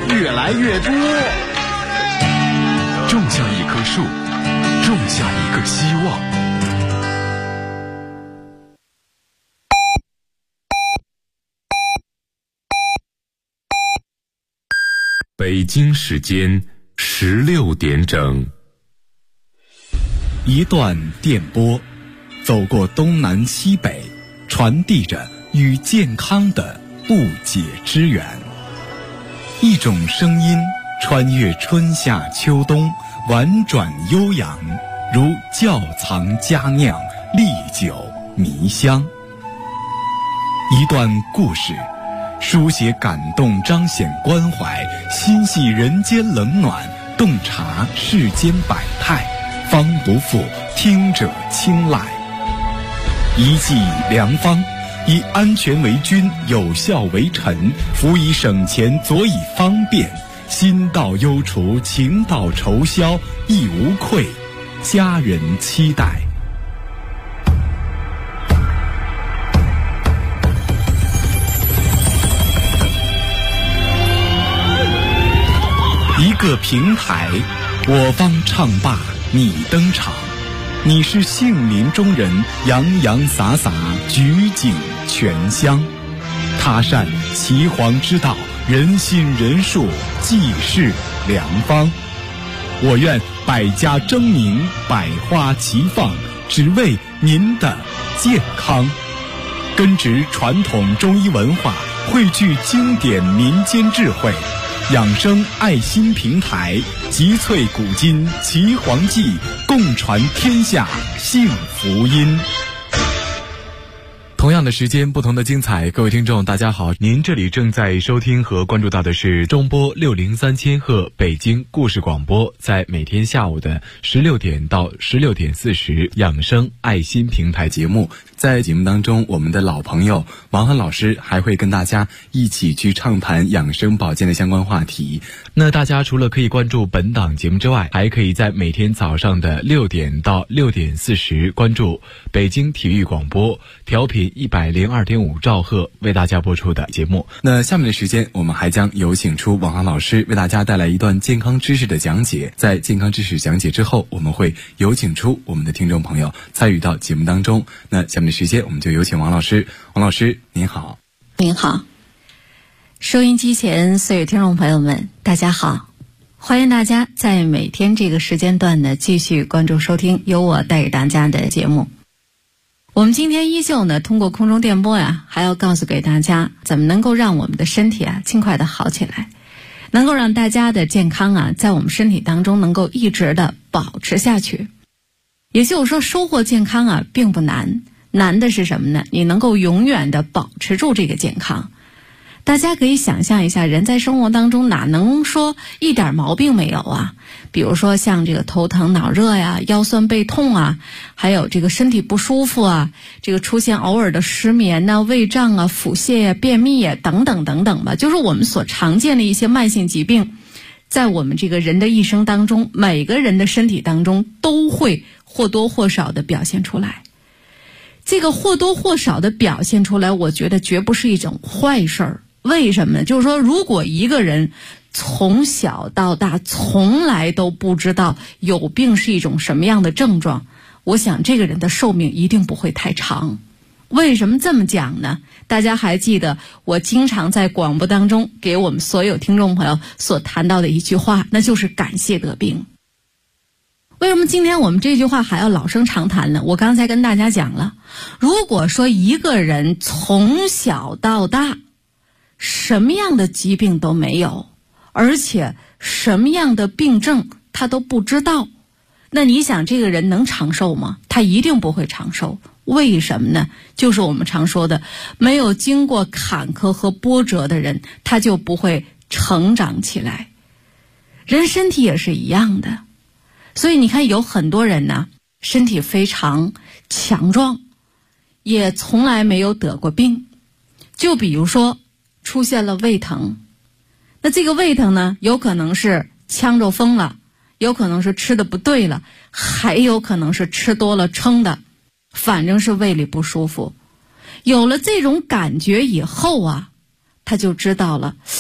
越来越多。 种下一棵树，种下一个希望。北京时间16点整。 一段电波，走过东南西北，传递着与健康的不解之缘。一种声音穿越春夏秋冬，婉转悠扬，如窖藏佳酿，历久弥香。一段故事，书写感动，彰显关怀，心系人间冷暖，洞察世间百态，方不负听者青睐。一剂良方，以安全为君，有效为臣，辅以省钱，佐以方便，心到忧除，情到愁消，亦无愧，家人期待。一个平台，我方唱罢你登场，你是杏林中人，洋洋洒洒，举景全香。他善岐黄之道，人心人术，济世良方。我愿百家争鸣，百花齐放，只为您的健康。根植传统中医文化，汇聚经典民间智慧，养生爱心平台，集萃古今岐黄记，共传天下幸福音。同样的时间，不同的精彩。各位听众大家好，您这里正在收听和关注到的是中波603千赫北京故事广播，在每天下午的16点到16点40养生爱心平台节目。在节目当中，我们的老朋友王涵老师还会跟大家一起去畅谈养生保健的相关话题。那大家除了可以关注本档节目之外，还可以在每天早上的6点到6点40关注北京体育广播调频102.5兆赫为大家播出的节目。那下面的时间，我们还将有请出王涵老师为大家带来一段健康知识的讲解。在健康知识讲解之后，我们会有请出我们的听众朋友参与到节目当中。那下面的时间，我们就有请王老师。王老师您好。 您好，收音机前所有听众朋友们大家好，欢迎大家在每天这个时间段呢继续关注收听由我带给大家的节目。我们今天依旧呢通过空中电波呀，还要告诉给大家怎么能够让我们的身体啊尽快的好起来，能够让大家的健康啊在我们身体当中能够一直的保持下去。也就是说，收获健康啊并不难，难的是什么呢？你能够永远的保持住这个健康。大家可以想象一下，人在生活当中哪能说一点毛病没有啊？比如说像这个头疼脑热呀，腰酸背痛啊，还有这个身体不舒服啊，这个出现偶尔的失眠啊、胃胀啊、腹泻呀、便秘呀等等等等吧，就是我们所常见的一些慢性疾病，在我们这个人的一生当中，每个人的身体当中都会或多或少的表现出来。这个或多或少的表现出来，我觉得绝不是一种坏事儿。为什么呢？就是说，如果一个人从小到大从来都不知道有病是一种什么样的症状，我想这个人的寿命一定不会太长。为什么这么讲呢？大家还记得我经常在广播当中给我们所有听众朋友所谈到的一句话，那就是感谢得病。为什么今天我们这句话还要老生常谈呢？我刚才跟大家讲了，如果说一个人从小到大什么样的疾病都没有，而且什么样的病症他都不知道，那你想这个人能长寿吗？他一定不会长寿。为什么呢？就是我们常说的，没有经过坎坷和波折的人，他就不会成长起来。人身体也是一样的，所以你看有很多人呢，身体非常强壮，也从来没有得过病。就比如说出现了胃疼，那这个胃疼呢，有可能是呛着风了，有可能是吃的不对了，还有可能是吃多了撑的，反正是胃里不舒服。有了这种感觉以后啊，他就知道了，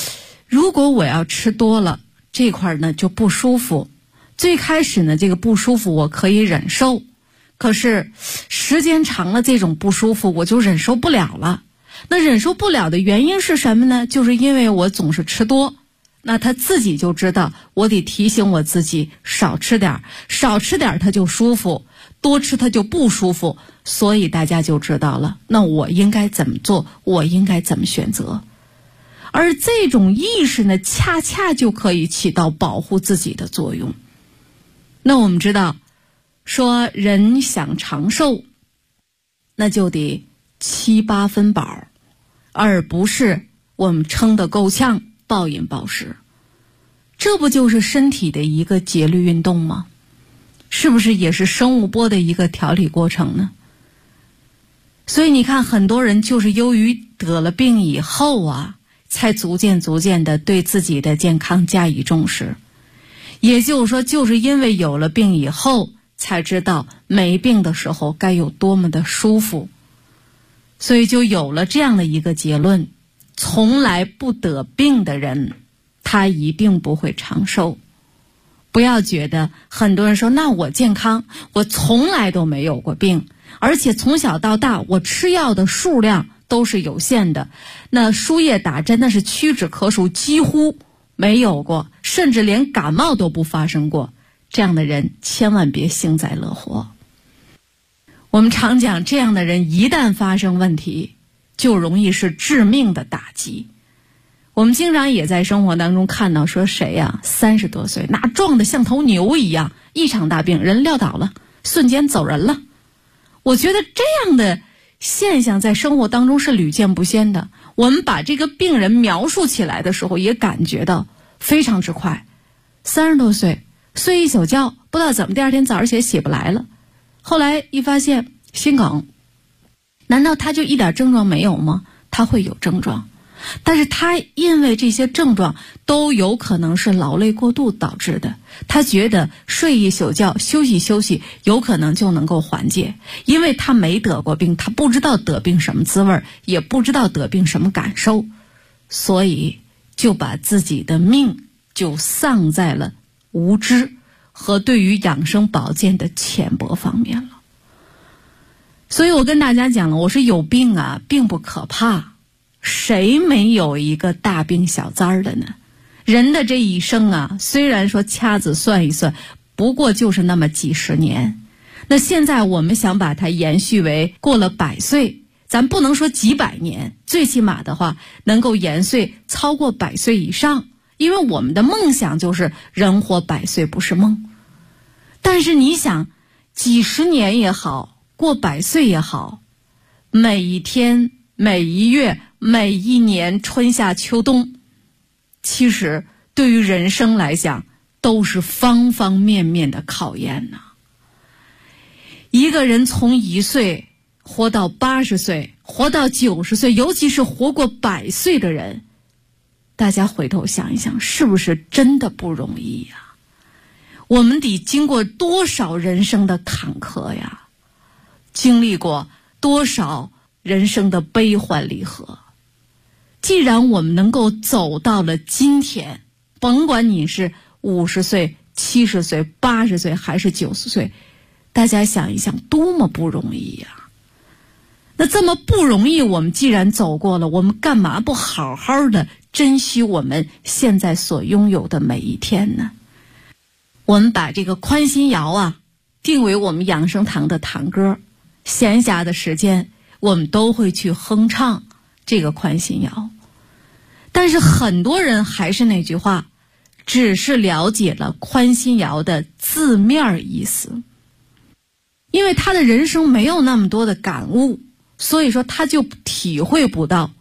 如果我要吃多了，这块呢就不舒服。最开始呢，这个不舒服我可以忍受，可是时间长了，这种不舒服我就忍受不了了。那忍受不了的原因是什么呢？就是因为我总是吃多。那他自己就知道，我得提醒我自己少吃点，少吃点他就舒服，多吃他就不舒服。所以大家就知道了，那我应该怎么做，我应该怎么选择。而这种意识呢，恰恰就可以起到保护自己的作用。那我们知道，说人想长寿，那就得7、8分饱，而不是我们撑得够呛，暴饮暴食。这不就是身体的一个节律运动吗？是不是也是生物波的一个调理过程呢？所以你看，很多人就是由于得了病以后啊，才逐渐的对自己的健康加以重视。也就是说，就是因为有了病以后，才知道没病的时候该有多么的舒服。所以就有了这样的一个结论，从来不得病的人，他一定不会长寿。不要觉得很多人说，那我健康，我从来都没有过病，而且从小到大我吃药的数量都是有限的，那输液打针那是屈指可数，几乎没有过，甚至连感冒都不发生过。这样的人千万别幸灾乐祸。我们常讲，这样的人一旦发生问题，就容易是致命的打击。我们经常也在生活当中看到，说谁呀，30多岁，那壮得像头牛一样，一场大病人撂倒了，瞬间走人了。我觉得这样的现象在生活当中是屡见不鲜的。我们把这个病人描述起来的时候，也感觉到非常之快。30多岁，睡一宿觉，不知道怎么第二天早上起来起不来了。后来一发现心梗，难道他就一点症状没有吗？他会有症状，但是他因为这些症状都有可能是劳累过度导致的，他觉得睡一宿觉，休息休息，有可能就能够缓解。因为他没得过病，他不知道得病什么滋味，也不知道得病什么感受，所以就把自己的命就丧在了无知和对于养生保健的浅薄方面了。所以我跟大家讲了，我说有病啊，并不可怕，谁没有一个大病小灾的呢？人的这一生啊，虽然说掐指算一算，不过就是那么几十年。那现在我们想把它延续为过了100岁，咱不能说几百年，最起码的话能够延续超过100岁以上，因为我们的梦想就是人活100岁不是梦。但是你想，几十年也好，过100岁也好，每一天、每一月、每一年，春夏秋冬，其实对于人生来讲都是方方面面的考验呐。一个人从1岁活到80岁，活到90岁，尤其是活过100岁的人，大家回头想一想，是不是真的不容易呀？我们得经过多少人生的坎坷呀，经历过多少人生的悲欢离合。既然我们能够走到了今天，甭管你是50岁、70岁、80岁还是90岁，大家想一想，多么不容易呀！那这么不容易，我们既然走过了，我们干嘛不好好的珍惜我们现在所拥有的每一天呢？我们把这个宽心谣啊定为我们养生堂的堂歌，闲暇的时间我们都会去哼唱这个宽心谣。但是很多人还是那句话，只是了解了宽心谣的字面意思，因为他的人生没有那么多的感悟，所以说他就体会不到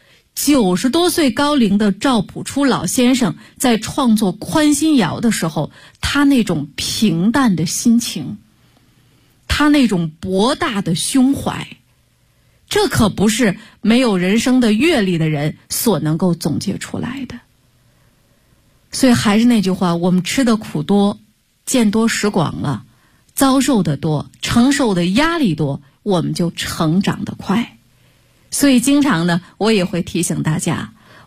90多岁高龄的赵朴初老先生在创作宽心谣的时候，他那种平淡的心情，他那种博大的胸怀，这可不是没有人生的阅历的人所能够总结出来的。所以还是那句话，我们吃的苦多，见多识广了，遭受的多，承受的压力多，我们就成长得快。所以经常呢，我也会提醒大家，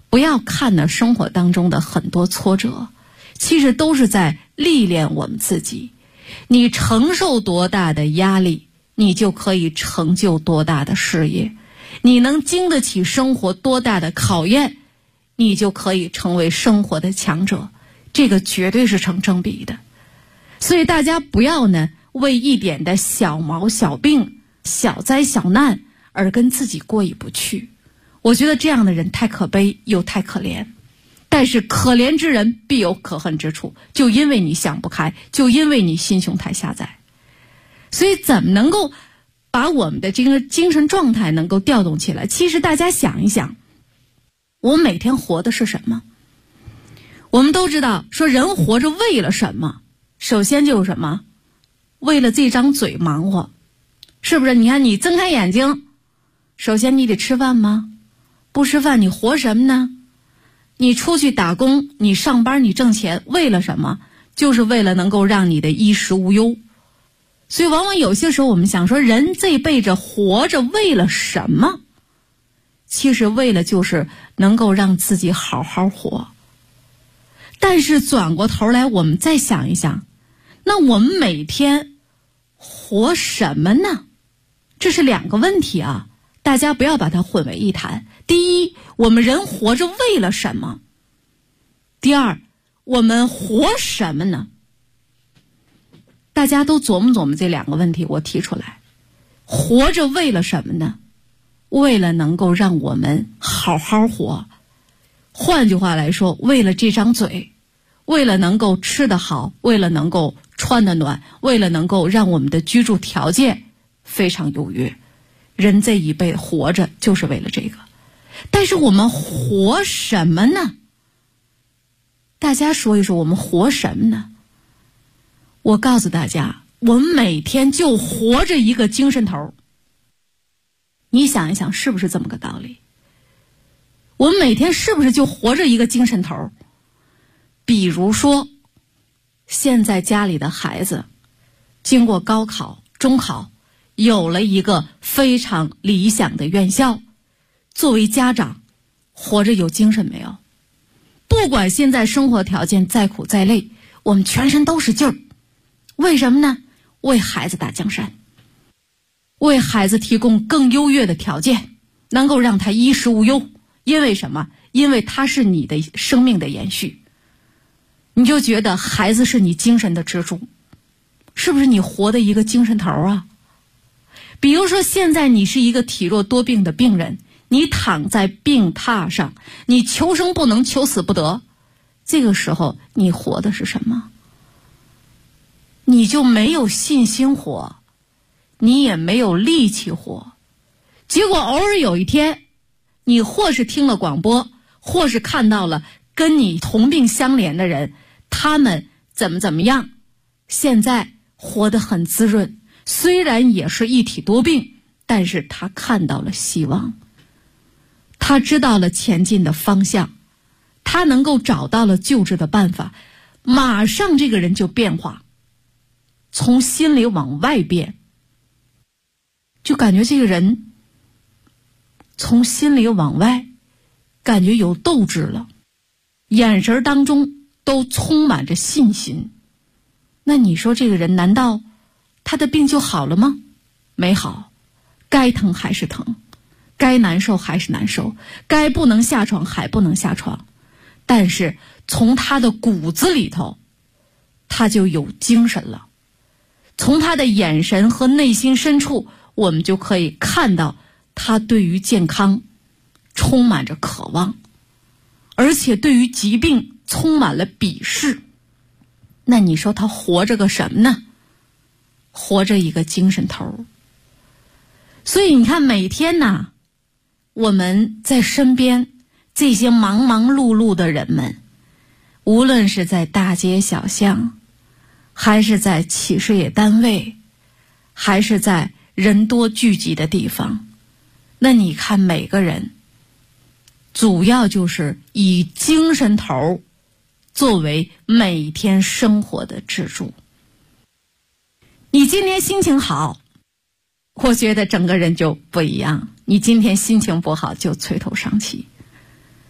不要看呢生活当中的很多挫折，其实都是在历练我们自己。你承受多大的压力，你就可以成就多大的事业。你能经得起生活多大的考验，你就可以成为生活的强者。这个绝对是成正比的。所以大家不要呢为一点的小毛小病、小灾小难而跟自己过意不去。我觉得这样的人太可悲又太可怜。但是可怜之人必有可恨之处，就因为你想不开，就因为你心胸太狭窄。所以怎么能够把我们的这个精神状态能够调动起来？其实大家想一想，我们每天活的是什么？我们都知道说人活着为了什么？首先就是什么？为了这张嘴忙活，是不是？你看你睁开眼睛，首先你得吃饭吗？不吃饭你活什么呢？你出去打工，你上班，你挣钱，为了什么？就是为了能够让你的衣食无忧。所以往往有些时候我们想说，人这辈子活着为了什么？其实为了就是能够让自己好好活。但是转过头来我们再想一想，那我们每天活什么呢？这是两个问题啊，大家不要把它混为一谈。第一，我们人活着为了什么？第二，我们活什么呢？大家都琢磨琢磨这两个问题，我提出来。活着为了什么呢？为了能够让我们好好活。换句话来说，为了这张嘴，为了能够吃得好，为了能够穿得暖，为了能够让我们的居住条件非常优越。人这一辈活着就是为了这个。但是我们活什么呢？大家说一说，我们活什么呢？我告诉大家，我们每天就活着一个精神头。你想一想，是不是这么个道理？我们每天是不是就活着一个精神头？比如说，现在家里的孩子经过高考、中考，有了一个非常理想的院校，作为家长，活着有精神没有？不管现在生活条件再苦再累，我们全身都是劲儿。为什么呢？为孩子打江山，为孩子提供更优越的条件，能够让他衣食无忧。因为什么？因为他是你的生命的延续。你就觉得孩子是你精神的支柱，是不是你活的一个精神头啊？比如说现在你是一个体弱多病的病人，你躺在病榻上，你求生不能，求死不得，这个时候你活的是什么？你就没有信心活，你也没有力气活。结果偶尔有一天，你或是听了广播，或是看到了跟你同病相怜的人，他们怎么样，现在活得很滋润，虽然也是一体多病，但是他看到了希望，他知道了前进的方向，他能够找到了救治的办法，马上这个人就变化，从心里往外变，就感觉这个人从心里往外感觉有斗志了，眼神当中都充满着信心。那你说这个人难道他的病就好了吗？没好，该疼还是疼，该难受还是难受，该不能下床还不能下床。但是从他的骨子里头，他就有精神了。从他的眼神和内心深处，我们就可以看到他对于健康充满着渴望，而且对于疾病充满了鄙视。那你说他活着个什么呢？活着一个精神头。所以你看每天呐，我们在身边这些忙忙碌碌的人们，无论是在大街小巷，还是在企事业单位，还是在人多聚集的地方，那你看每个人主要就是以精神头作为每天生活的支柱。你今天心情好，我觉得整个人就不一样，你今天心情不好就垂头丧气。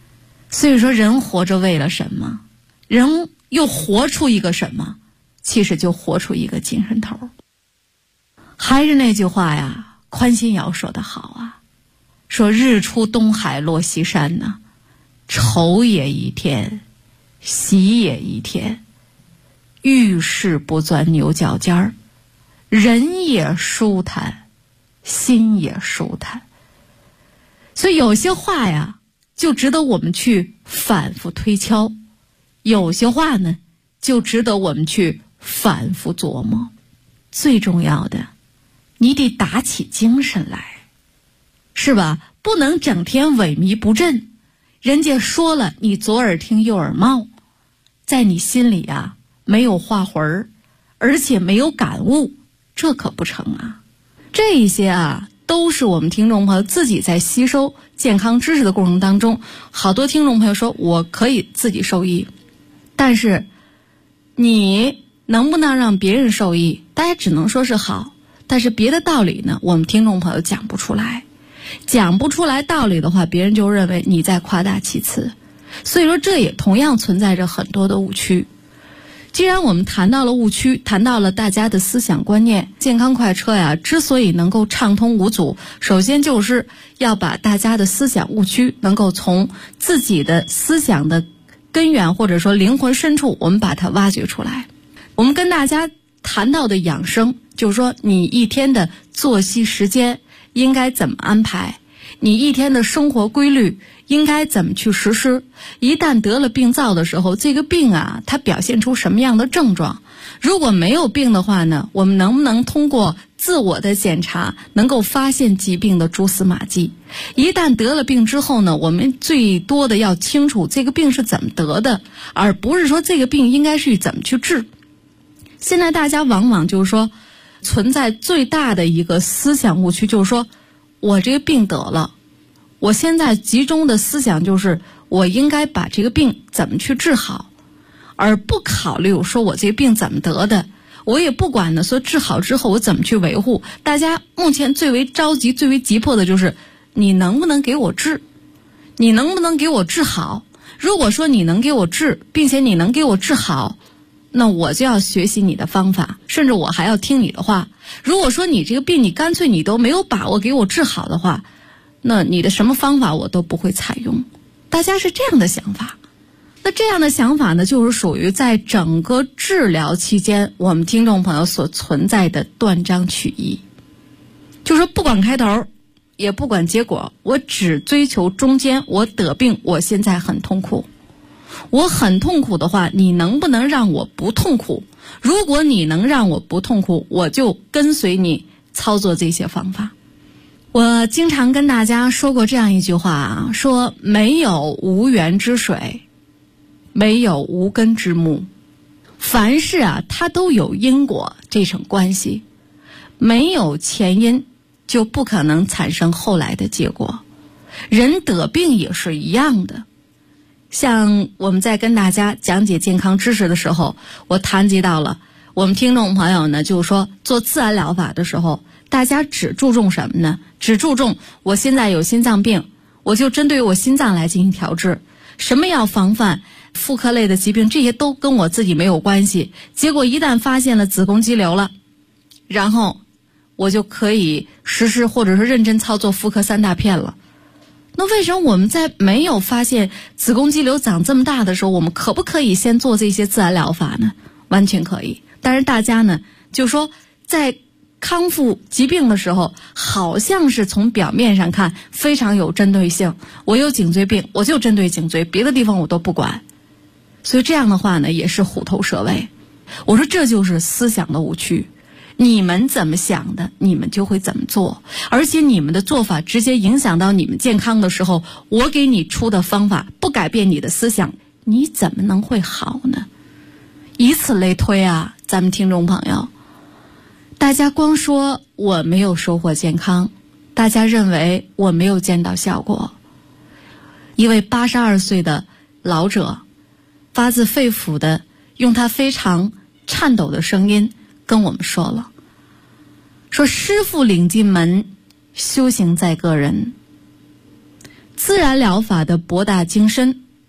所以说人活着为了什么？人又活出一个什么？其实就活出一个精神头。还是那句话呀，宽心瑶说得好啊，说日出东海落西山呢，愁也一天，喜也一天，遇事不钻牛角尖儿，人也舒坦，心也舒坦。所以有些话呀，就值得我们去反复推敲，有些话呢，就值得我们去反复琢磨。最重要的，你得打起精神来，是吧？不能整天萎靡不振，人家说了你左耳听右耳冒，在你心里啊没有画魂儿，而且没有感悟，这可不成啊。这一些啊都是我们听众朋友自己在吸收健康知识的过程当中，好多听众朋友说我可以自己受益，但是你能不能让别人受益，大家只能说是好，但是别的道理呢，我们听众朋友讲不出来，讲不出来道理的话，别人就认为你在夸大其词。所以说这也同样存在着很多的误区。既然我们谈到了误区，谈到了大家的思想观念，健康快车呀之所以能够畅通无阻，首先就是要把大家的思想误区能够从自己的思想的根源或者说灵魂深处，我们把它挖掘出来。我们跟大家谈到的养生，就是说你一天的作息时间应该怎么安排，你一天的生活规律应该怎么去实施。一旦得了病灶的时候，这个病啊它表现出什么样的症状，如果没有病的话呢，我们能不能通过自我的检查能够发现疾病的蛛丝马迹。一旦得了病之后呢，我们最多的要清楚这个病是怎么得的，而不是说这个病应该是怎么去治。现在大家往往就是说存在最大的一个思想误区，就是说我这个病得了，我现在集中的思想就是我应该把这个病怎么去治好，而不考虑说我这个病怎么得的，我也不管呢说治好之后我怎么去维护。大家目前最为着急最为急迫的就是你能不能给我治，你能不能给我治好。如果说你能给我治，并且你能给我治好，那我就要学习你的方法，甚至我还要听你的话。如果说你这个病你干脆你都没有把握给我治好的话，那你的什么方法我都不会采用。大家是这样的想法。那这样的想法呢，就是属于在整个治疗期间我们听众朋友所存在的断章取义，就是说不管开头也不管结果，我只追求中间。我得病，我现在很痛苦，我很痛苦的话，你能不能让我不痛苦？如果你能让我不痛苦，我就跟随你操作这些方法。我经常跟大家说过这样一句话啊，说没有无源之水，没有无根之木。凡事啊，它都有因果这层关系，没有前因就不可能产生后来的结果。人得病也是一样的。像我们在跟大家讲解健康知识的时候，我谈及到了我们听众朋友呢，就是说做自然疗法的时候，大家只注重什么呢？只注重我现在有心脏病，我就针对我心脏来进行调治，什么要防范妇科类的疾病，这些都跟我自己没有关系。结果一旦发现了子宫肌瘤了，然后我就可以实施或者是认真操作妇科3大片了。那为什么我们在没有发现子宫肌瘤长这么大的时候，我们可不可以先做这些自然疗法呢？完全可以。但是大家呢，就说在康复疾病的时候，好像是从表面上看非常有针对性，我有颈椎病我就针对颈椎，别的地方我都不管。所以这样的话呢，也是虎头蛇尾。我说这就是思想的误区，你们怎么想的，你们就会怎么做，而且你们的做法直接影响到你们健康的时候，我给你出的方法不改变你的思想，你怎么能会好呢？以此类推啊，咱们听众朋友，大家光说我没有收获健康，大家认为我没有见到效果。一位82岁的老者发自肺腑的用他非常颤抖的声音跟我们说了，说师父领进门，修行在个人。自然疗法的博大精深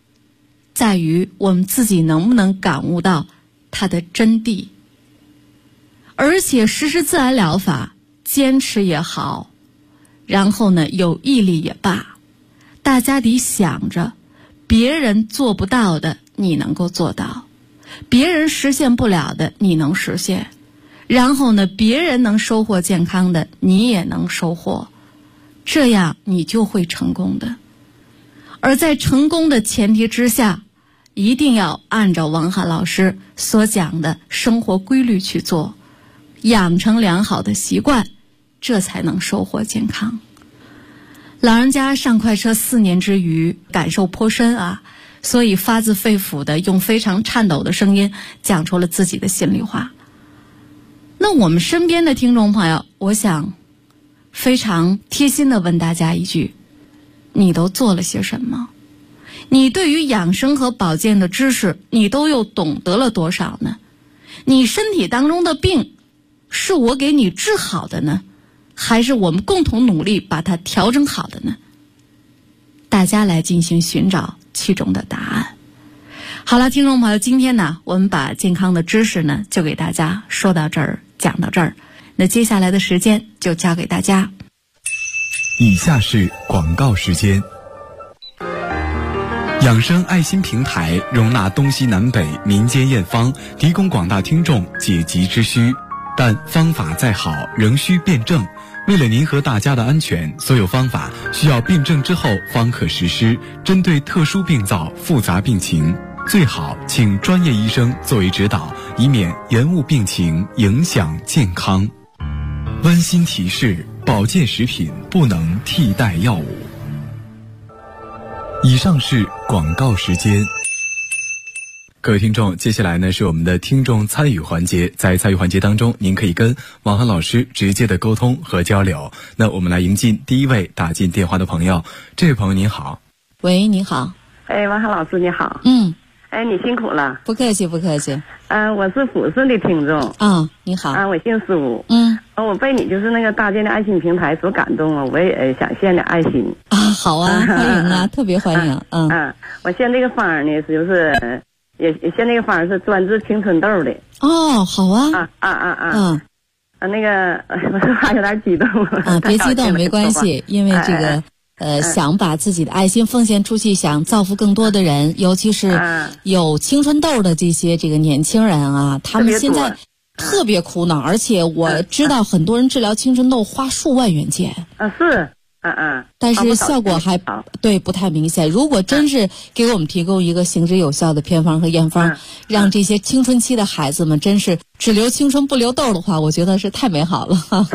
在于我们自己能不能感悟到它的真谛。而且实施自然疗法，坚持也好，然后呢有毅力也罢，大家得想着别人做不到的你能够做到，别人实现不了的你能实现，然后呢别人能收获健康的你也能收获，这样你就会成功的。而在成功的前提之下，一定要按照王涵老师所讲的生活规律去做，养成良好的习惯，这才能收获健康。老人家上快车4年之余，感受颇深啊，所以发自肺腑的用非常颤抖的声音讲出了自己的心里话。那我们身边的听众朋友，我想非常贴心的问大家一句，你都做了些什么？你对于养生和保健的知识，你都又懂得了多少呢？你身体当中的病，是我给你治好的呢，还是我们共同努力把它调整好的呢？大家来进行寻找其中的答案。好了，听众朋友，今天呢，我们把健康的知识呢，就给大家说到这儿，讲到这儿。那接下来的时间就交给大家。 以下是广告时间。养生爱心平台容纳东西南北民间验方，提供广大听众解急之需，但方法再好仍需辩证。为了您和大家的安全，所有方法需要辩证之后方可实施。针对特殊病灶、复杂病情，最好请专业医生作为指导，以免延误病情，影响健康。温馨提示：保健食品不能替代药物。以上是广告时间。各位听众，接下来呢是我们的听众参与环节。在参与环节当中，您可以跟王涵老师直接的沟通和交流。那我们来迎进第一位打进电话的朋友。这位朋友您好。 喂，你好。 王涵老师你好。你辛苦了。 不客气不客气。 我是抚顺的听众。 你好。 我姓苏。我被你就是那个搭建的爱心平台所感动了，我也想献点爱心。 好啊，欢迎啊，特别欢迎。 我献这个方呢，就是也献这个方是专治青春痘的。 好啊。 那个我说话有点激动。 别激动，没关系，因为这个。想把自己的爱心奉献出去，想造福更多的人，尤其是有青春痘的这些年轻人啊，他们现在特别苦恼，而且我知道很多人治疗青春痘花数万元钱。 是。 但是效果还不太明显。如果真是给我们提供一个行之有效的偏方和验方，让这些青春期的孩子们真是只留青春不留痘的话，我觉得是太美好了。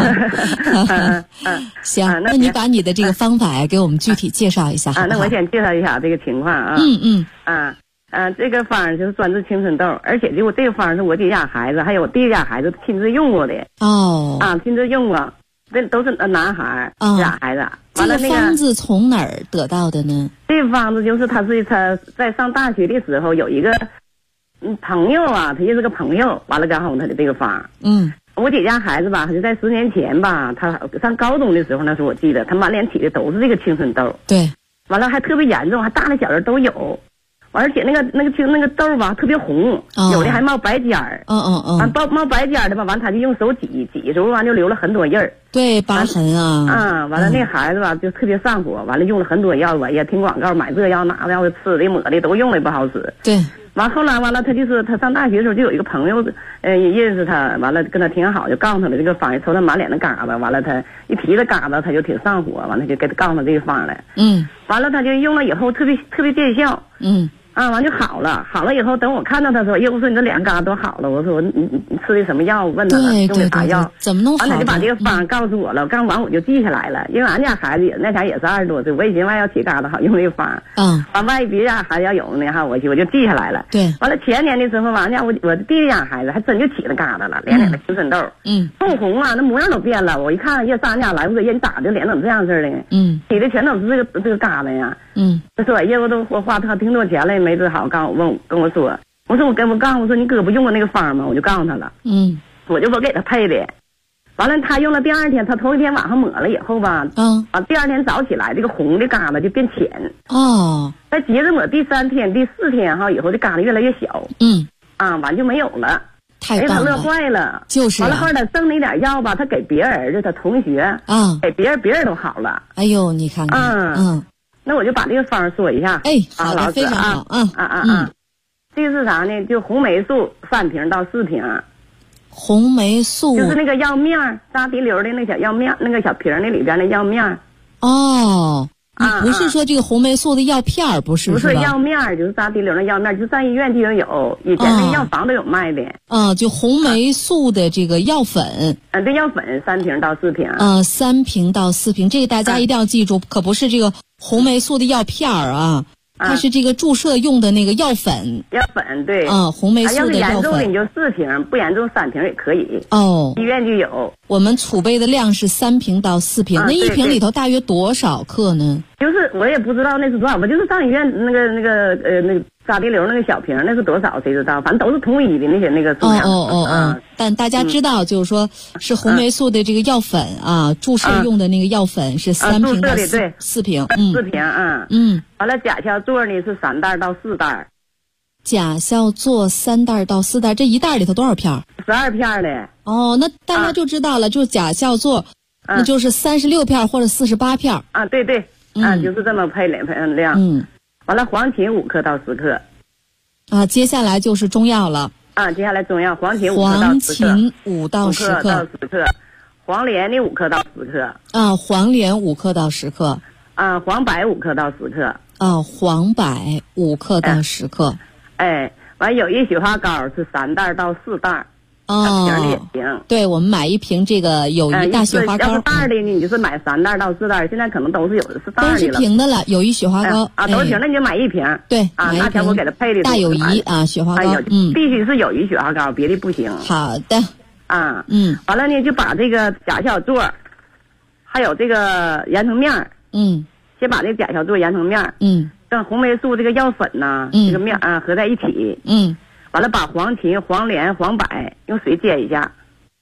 行，那你把你的这个方法呀给我们具体介绍一下好不好？ 那我先介绍一下这个情况啊。这个方就是专治青春痘，而且就这个方是我姐家孩子还有我弟家孩子亲自用过的。亲自用过。这都是男孩俩孩子。 这个方子从哪儿得到的呢？ 这个方子就是他在上大学的时候有一个朋友啊，他就是个朋友，完了刚好他的这个方。我姐家孩子吧，他就在10年前吧，他上高中的时候，那时候我记得他满脸起的都是这个青春痘。对。完了还特别严重，还大的小人都有。而且那个痘吧特别红，有的还冒白尖儿。冒白尖的吧，完他就用手挤时候，完就留了很多印儿。对，疤痕啊。完了那孩子吧就特别上火，完了用了很多药吧，也听广告买这药那药的，吃的抹的都用了不好使。对。后来他就是他上大学的时候就有一个朋友认识他，完了跟他挺好，就告诉他的这个方，瞅他满脸的疙瘩，完了他一提了疙瘩他就挺上火，完了就给他告诉他这个方来。完了他就用了以后特别见效。完就好了以后，等我看到他说，我说你这脸疙瘩都好了，我说你吃的什么药？问他用的啥药？怎么弄好？完他就把这个方告诉我了，刚完我就记下来了，因为俺家孩子那前也是20多岁，我也寻思要起疙瘩好用这个方。完万一别家孩子要有呢哈，我就记下来了。对。完了前年的时候，完家我弟家孩子还真就起了疙瘩了，脸的青春痘。透红啊，那模样都变了。我一看，上俺家来，我说你咋的脸怎么这样似的？起的全都是这个疙瘩呀。他说我都花他挺多钱了。没治好，跟我说，我说我告诉我说你哥不用过那个方吗？我就告诉他了。我就给他配的， 完了他用了第二天，他头一天晚上抹了以后吧，第二天早起来这个红的疙瘩就变浅。再接着抹第3天、第4天以后这疙瘩越来越小。完就没有了。 太棒了， 他乐坏了。 就是完了后来他剩那点药吧，他给别人儿子他同学给别人都好了。 哎呦，你看看。 那我就把这个方说一下。 好的，非常好。 这个是啥呢？就红霉素3瓶到4瓶。 红霉素就是那个药面扎滴溜的那小药面，那个小瓶那里边的药面。 你不是说这个红霉素的药片不是？ 不是药面，就是扎滴溜的药面，就上医院就有，以前那药房都有卖的。 就红霉素的这个药粉。 对，药粉3瓶到4瓶。 3瓶到4瓶，这个大家一定要记住，可不是这个红霉素的药片啊。它是这个注射用的那个药粉。药粉对。 红霉素的药粉。 要是严重的你就4瓶，不严重3瓶也可以。医院就有。 我们储备的量是3瓶到4瓶，那1瓶里头大约多少克呢？ 就是我也不知道那是多少吧，就是上医院那个扎滴溜那个小瓶那是多少谁知道，反正都是统一的那些那个数量。但大家知道就是说是红霉素的这个药粉注射用的那个药粉是3瓶到4瓶。 4瓶。完了甲硝唑呢是3袋到4袋。 甲硝唑3袋到4袋，这一袋里头多少片 ？12片的。 那大家就知道了，就是甲硝唑，那就是36片或者48片。 对对。就是这么配量。完了黄芩5克到10克。 接下来就是中药了。 接下来中药黄芩 5到10克。 黄连的5克到10克。 黄连5克到10克。 黄柏5克到10克。 黄柏5克到10克。 完有一雪花膏是3袋到4袋。瓶里也行。对， 我们买1瓶这个友谊大雪花膏。 要是袋的呢，你就是买3袋到4袋，现在可能都是有的是袋的了。 都是瓶的了，友谊雪花膏。 都是瓶，那你就买1瓶。 对， 那天我给他配的大友谊雪花膏。 必须是友谊雪花膏，别的不行。 好的。 完了呢，就把这个甲硝唑，还有这个研成面。先把这个甲硝唑研成面。跟红霉素这个药粉呐，这个面合在一起。完了，把黄芩、黄连、黄柏用水煎一下。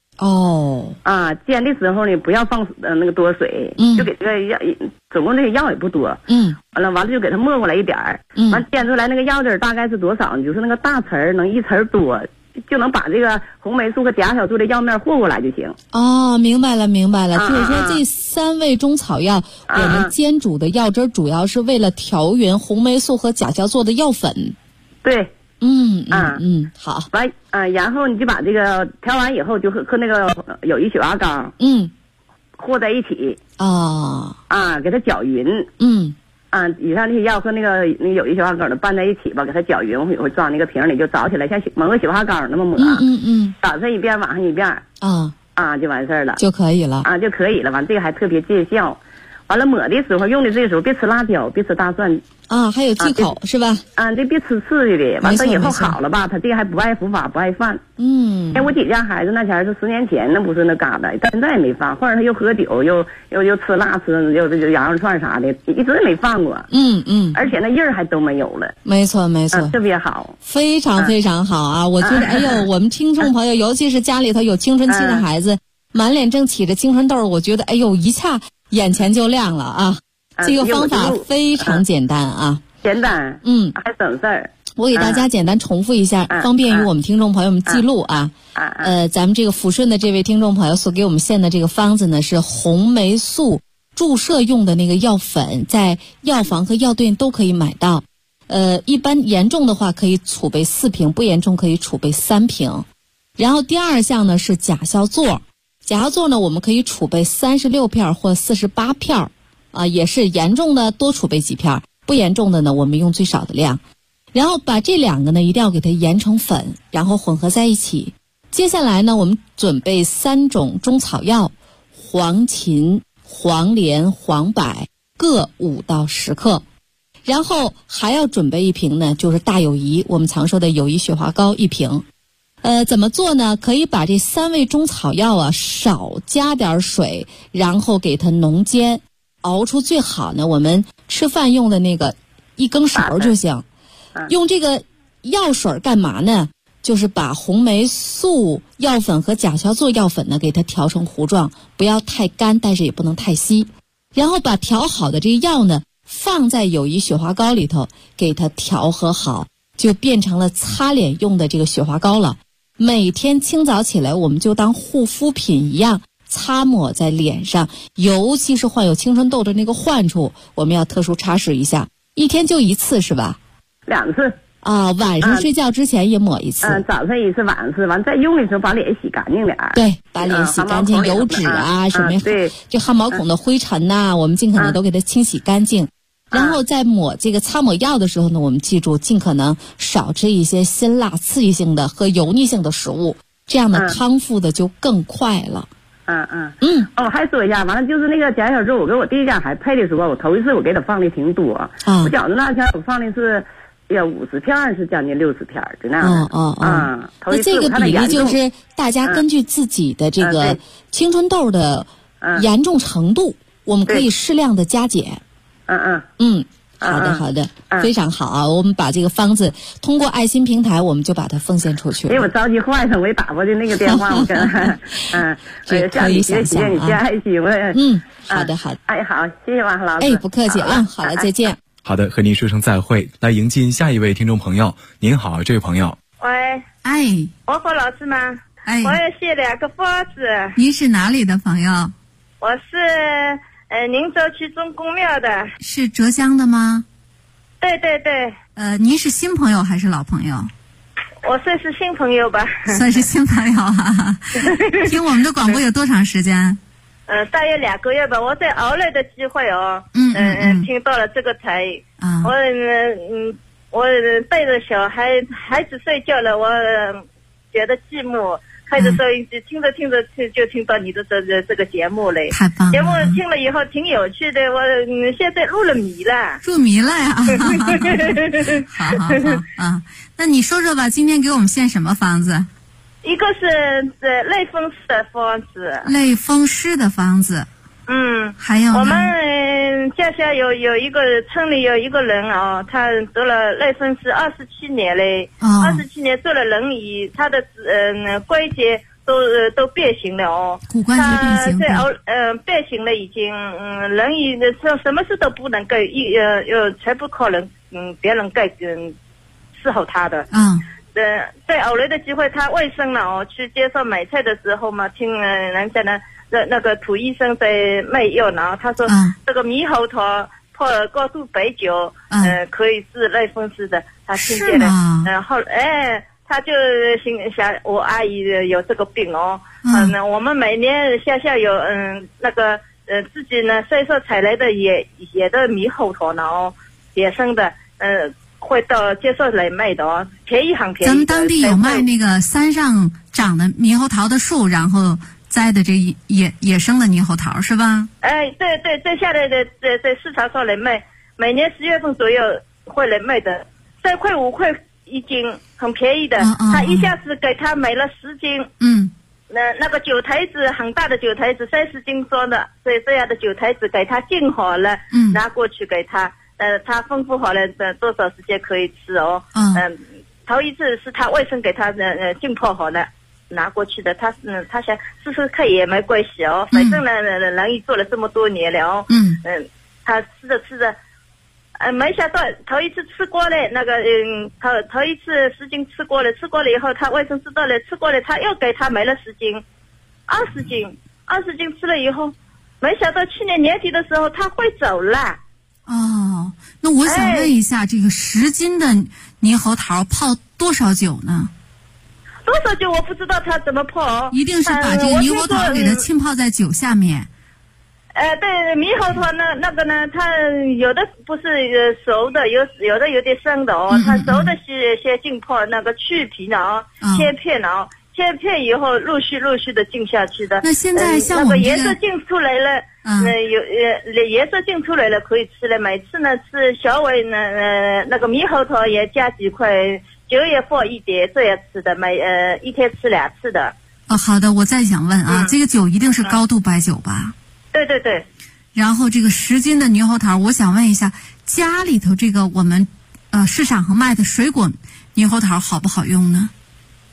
煎的时候呢，不要放那个多水，就给这个药，总共这个药也不多。完了就给它没过来一点儿。完煎出来那个药汁大概是多少？就是那个大匙能1匙多，就能把这个红霉素和甲硝唑的药面和过来就行。 明白了。就是说这3味中草药，我们煎煮的药汁主要是为了调匀红霉素和甲硝唑的药粉。 对。 好。 完然后你就把这个调完以后，就和那个友谊雪花膏和在一起。给它搅匀。以上这些药和那个友谊雪花膏的拌在一起吧，给它搅匀，我会装那个瓶里，就早起来像蒙个雪花膏那么抹。早上一遍，晚上一遍。就完事儿了。 就可以了。 就可以了。完这个还特别见效。完了抹的时候用的这个时候别吃辣椒，别吃大蒜。 还有忌口是吧？ 这别吃刺激的。完了以后好了吧，他这个还不爱伏法，不爱犯。我姐家孩子那前是10年前，那不是那疙瘩，现在也没犯。后来他又喝酒，又吃辣，又羊肉串啥的，一直没犯过。而且那印儿还都没有了。 没错。 特别好， 非常非常好啊！我觉得，我们听众朋友，尤其是家里头有青春期的孩子，满脸正起着青春痘，我觉得，一下眼前就亮了啊！这个方法非常简单啊， 简单，还省事儿。 我给大家简单重复一下，方便于我们听众朋友们记录啊。咱们这个抚顺的这位听众朋友所给我们献的这个方子呢，是红霉素注射用的那个药粉，在药房和药店都可以买到。一般严重的话可以储备4瓶，不严重可以储备3瓶。然后第2项呢是甲硝唑。甲硝唑呢，我们可以储备36片或48片也是严重的多储备几片，不严重的呢，我们用最少的量。然后把这2个呢，一定要给它研成粉，然后混合在一起。接下来呢，我们准备3种中草药：黄芩、黄连、黄柏，各5到10克。然后还要准备1瓶呢，就是大友谊，我们常说的友谊雪花膏1瓶。怎么做呢？可以把这3味中草药少加点水，然后给它浓煎，熬出最好呢，我们吃饭用的那个1羹勺就行。用这个药水干嘛呢？ 就是把红霉素药粉和甲硝唑药粉呢给它调成糊状，不要太干，但是也不能太稀。然后把调好的这个药呢放在友谊雪花膏里头，给它调和好，就变成了擦脸用的这个雪花膏了。每天清早起来我们就当护肤品一样擦抹在脸上，尤其是患有青春痘的那个患处，我们要特殊擦拭一下。一天就1次是吧 ？2次啊，晚上睡觉之前也抹1次。 早上1次，晚上1次，完再用的时候把脸洗干净点。 对，把脸洗干净，油脂啊什么， 对， 就汗毛孔的灰尘呐，我们尽可能都给它清洗干净。然后在抹这个擦抹药的时候呢，我们记住尽可能少吃一些辛辣刺激性的和油腻性的食物，这样的康复的就更快了。 还说一下，完了就是那个甲小洲，我给我弟家还配的时候，我头一次我给他放的挺多。我饺子那天我放的是50片，是将近60片的那样。 那这个比例就是大家根据自己的这个青春痘的严重程度，我们可以适量的加减。好的，非常好啊！我们把这个方子通过爱心平台，我们就把它奉献出去了。 因为我着急坏了，我也打过去那个电话，我跟这可以想象你加爱心， 好的。 哎，好，谢谢王老师。 不客气啊，好了，再见。 好的，和您说声再会。来迎进下一位听众朋友。您好，这位朋友。 喂，王华老师吗？我要写2个方子。 您是哪里的朋友？ 我是宁州区中公庙的。 是浙江的吗？ 对。 您是新朋友还是老朋友？ 我算是新朋友吧。 算是新朋友啊。听我们的广播有多长时间？ 大约2个月吧。我在熬夜的机会听到了这个台。我带着小孩子睡觉了，我觉得寂寞，开着收音机听着就听到你的这个节目嘞。 太棒了！ 节目听了以后挺有趣的，我现在入迷了呀。好啊！那你说说吧，今天给我们献什么方子？ 一个是类风湿的方子。 类风湿的方子。还有呢？ 我们家下有一个村里有一个人他得了类风湿27年嘞，27年坐了轮椅，他的关节都变形了骨关节变形。 变形了已经，轮椅的什么事都不能干，全部靠人别人干伺候他的。在偶然的机会，他外甥了去接受买菜的时候嘛，听人家呢那个土医生在卖药，然后他说这个猕猴桃泡高度白酒，可以治类风湿的。他听见了，然后他就想我阿姨有这个病我们每年下有自己呢随手采来的野的猕猴桃呢野生的会到接受来卖的便宜很便宜。 咱们当地有卖那个山上长的猕猴桃的树，然后栽的这野生的猕猴桃是吧？ 对，摘下来的在市场上来卖，每年10月份左右会来卖的，3块5块一斤，很便宜的。他一下子给他买了10斤。那个酒台子很大的酒台子，30斤装的，所以这样的酒台子给他浸好了，拿过去给他，他吩咐好了多少时间可以吃头一次是他外甥给他浸泡好了。拿过去的，他想试试看也没关系反正呢轮椅坐了这么多年了他吃着没想到头一次吃过了头一次10斤吃过了以后，他外甥知道了吃过了，他又给他买了10斤，20斤吃了以后，没想到去年年底的时候他会走了。 那我想问一下，这个10斤的猕猴桃泡多少酒呢？ 多少酒我不知道他怎么泡一定是把这个猕猴桃给它浸泡在酒下面。 对，猕猴桃那个呢，它有的不是熟的，有的有点生的它熟的先浸泡那个去皮呢切片呢切片以后陆续的浸下去的。 那现在像我们颜色浸出来了，有颜色浸出来了可以吃了。每次呢吃小碗呢那个猕猴桃也加几块，酒也放一点，这样吃的，一天吃2次的。 好的，我再想问这个酒一定是高度白酒吧？ 对。 然后这个10斤的猕猴桃，我想问一下，家里头这个我们市场上卖的水果猕猴桃好不好用呢？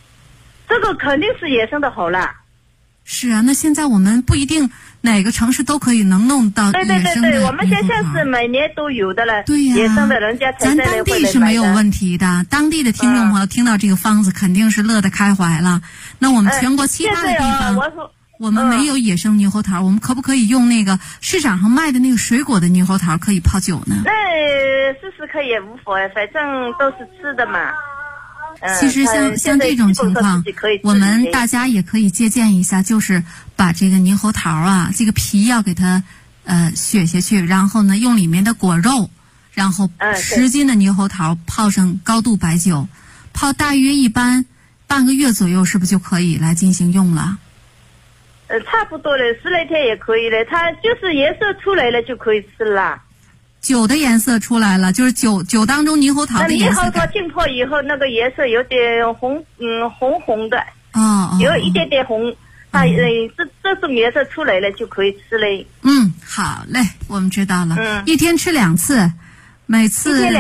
这个肯定是野生的好了。 是啊，那现在我们不一定哪个城市都可以能弄到野生的。 对，我们现在是每年都有的了。 对呀， 野生的人家咱当地是没有问题的，当地的听众朋友听到这个方子肯定是乐得开怀了。那我们全国其他的地方，我们没有野生猕猴桃，我们可不可以用那个市场上卖的那个水果的猕猴桃可以泡酒呢？ 那试试看也无妨，反正都是吃的嘛。 其实像这种情况，我们大家也可以借鉴一下，就是把这个猕猴桃啊，这个皮要给它削下去，然后呢用里面的果肉，然后10斤的猕猴桃泡上高度白酒，泡大约一般半个月左右，是不是就可以来进行用了？ 差不多了，10来天也可以了，它就是颜色出来了就可以吃了。 酒的颜色出来了，就是酒当中猕猴桃的颜色。猕猴桃浸泡以后，那个颜色有点红的，有一点点红，这种颜色出来了就可以吃嘞。 好嘞，我们知道了。一天吃2次，每次一天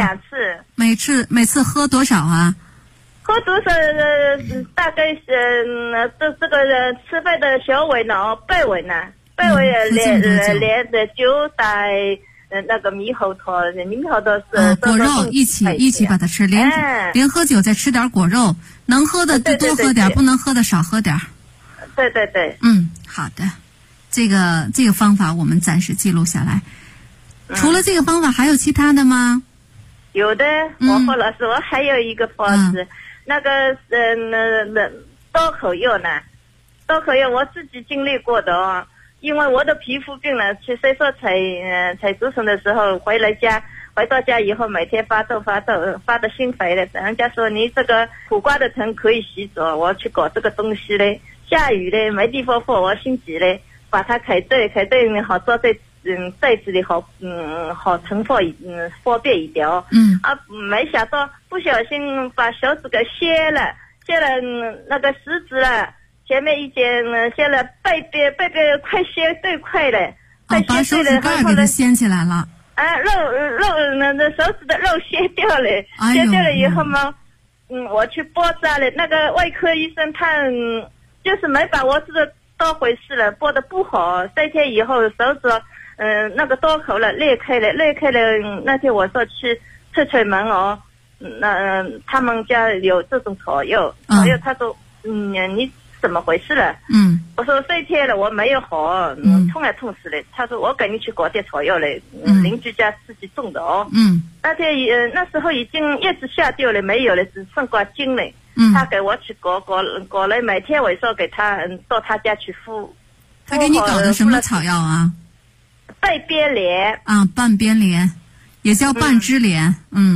2次， 每次喝多少啊？ 喝多少？大概是这个吃饭的小碗呢，8碗呢，8碗连着酒带。那个猕猴桃是果肉一起把它吃，连喝酒再吃点果肉，能喝的就多喝点，不能喝的少喝点。 对。 好的，这个方法我们暂时记录下来。除了这个方法，还有其他的吗？ 有的，王老师，我还有一个方子，那个刀口药呢？刀口药我自己经历过的哦。因为我的皮肤病了，去所以说才竹笋的时候回到家以后每天发的心肥了，人家说你这个苦瓜的藤可以洗澡，我去搞这个东西嘞，下雨嘞没地方放，我心急嘞，把它开对好装在袋子里好存放方便一点哦。没想到不小心把手指给削了那个食指了。前面一截削了背边快削对快了， 把手指盖给它掀起来了。 肉那手指的肉削掉了，削掉了以后嘛，我去包扎了。那个外科医生他就是没把我这个当回事了，剥的不好。3天以后手指那个刀口了裂开了。那天我说去踹门哦，那他们家有这种草药，他说你。怎么回事了？我说3天了，我没有好，痛来痛死了。他说我赶紧去搞点草药嘞，邻居家自己种的哦。那时候已经叶子下掉了，没有了，只剩挂茎了。他给我去搞了，每天晚上给他到他家去敷。 他给你搞的什么草药啊？ 半边莲半边莲，也叫半枝莲。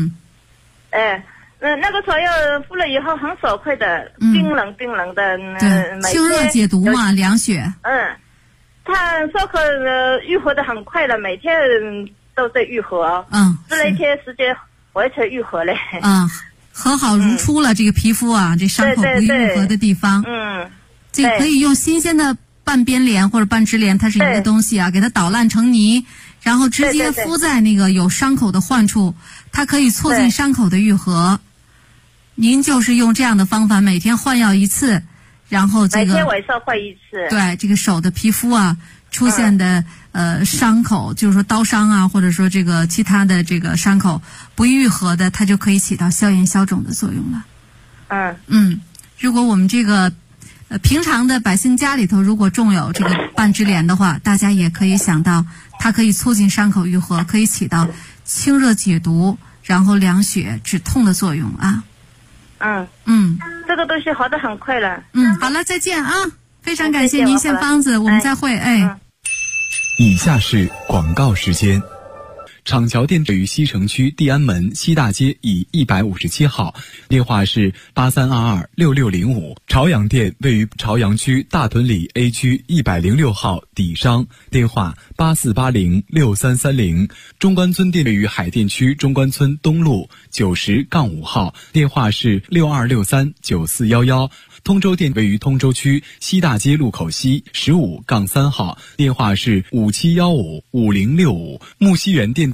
那个草药敷了以后很爽快的，冰冷的， 对，清热解毒嘛，凉血。 它烧烤愈合的很快的，每天都在愈合。吃了1天时间，完全愈合嘞。 和好如初了，这个皮肤啊，这伤口不愈合的地方。这个可以用新鲜的半边莲或者半枝莲，它是一个东西啊，给它捣烂成泥，然后直接敷在那个有伤口的患处，它可以促进伤口的愈合。您就是用这样的方法，每天换药1次，然后这个每天晚上换1次。 对，这个手的皮肤啊出现的伤口，就是说刀伤啊，或者说这个其他的这个伤口不愈合的，它就可以起到消炎消肿的作用了。如果我们这个平常的百姓家里头如果种有这个半枝莲的话，大家也可以想到它可以促进伤口愈合，可以起到清热解毒，然后凉血止痛的作用啊。 这个东西好的很快了。 好了，再见啊！非常感谢您献方子，我们再会。 以下是广告时间。厂桥店位于西城区地安门西大街以157号，电话是83226605。朝阳店位于朝阳区大屯里 A 区106号底商，电话84806330。中关村店位于海淀区中关村东路90-5号，电话是62639411。通州店位于通州区西大街路口西15-3号，电话是57155065。木樨园店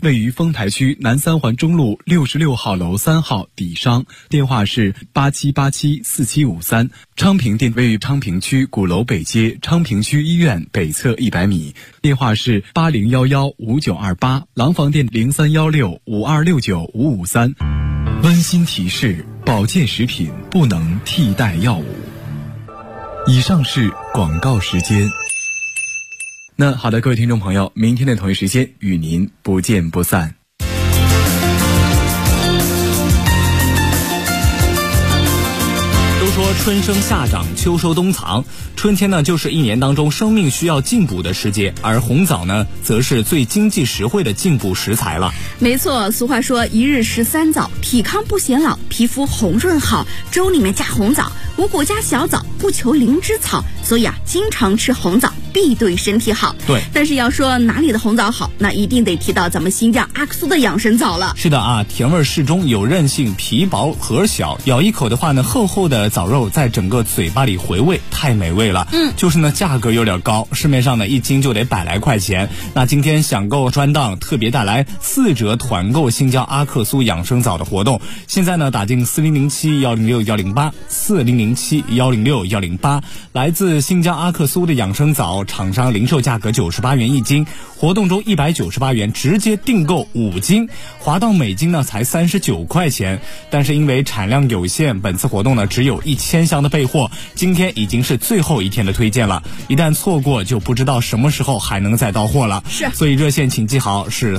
位于丰台区南三环中路66号楼3号底商，电话是87874753。昌平店位于昌平区鼓楼北街昌平区医院北侧100米，电话是80115928。廊坊店031652695553。温馨提示：保健食品不能替代药物。以上是广告时间。那好的，各位听众朋友，明天的同一时间与您不见不散。 说春生夏长，秋收冬藏，春天呢就是一年当中生命需要进补的时节，而红枣呢则是最经济实惠的进补食材了。 没错，俗话说一日13枣，体康不显老，皮肤红润好，粥里面加红枣，五谷加小枣，不求灵芝草，所以经常吃红枣必对身体好。 对， 但是要说哪里的红枣好，那一定得提到咱们新疆阿克苏的养生枣了。 是的啊，甜味适中，有韧性，皮薄核小，咬一口的话呢，厚厚的枣肉在整个嘴巴里回味，太美味了。就是呢价格有点高，市面上呢1斤就得100来块钱。那今天享购专档特别带来4折团购新疆阿克苏养生枣的活动，现在呢打进4007106108，4007106108，来自新疆阿克苏的养生枣，厂商零售价格98元1斤，活动中198元直接订购5斤，划到每斤呢才39块钱。但是因为产量有限，本次活动呢只有1000箱的备货，今天已经是最后一天的推荐了，一旦错过就不知道什么时候还能再到货了。 是， 所以热线请记好，是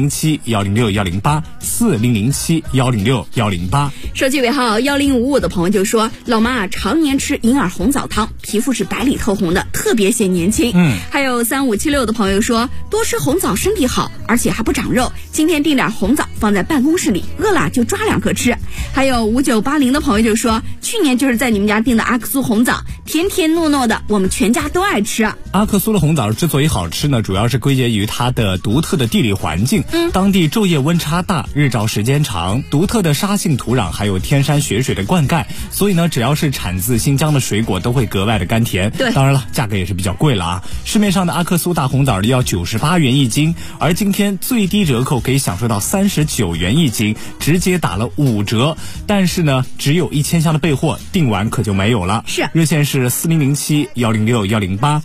4007106108，4007106108。 手机尾号1055的朋友就说，老妈常年吃银耳红枣汤，皮肤是白里透红的，特别显年轻。还有3576的朋友说，多吃红枣身体好，而且还不长肉，今天订点红枣放在办公室里，饿了就抓2颗吃。还有5980的朋友就说，去年就是在你们家订的阿克苏红枣，甜甜糯糯的，我们全家都爱吃。 阿克苏的红枣之所以好吃呢，主要是归结于它的独特的地理环境，当地昼夜温差大，日照时间长，独特的沙性土壤，还有天山雪水的灌溉，所以呢只要是产自新疆的水果都会格外的甘甜。 对， 当然了，价格也是比较贵了啊，市面上的阿克苏大红枣要98元1斤，而今天最低折扣可以享受到39元1斤，直接打了5折。但是呢只有1000箱的备货，订完可就没有了。 是， 热线是4007106108，4007106108。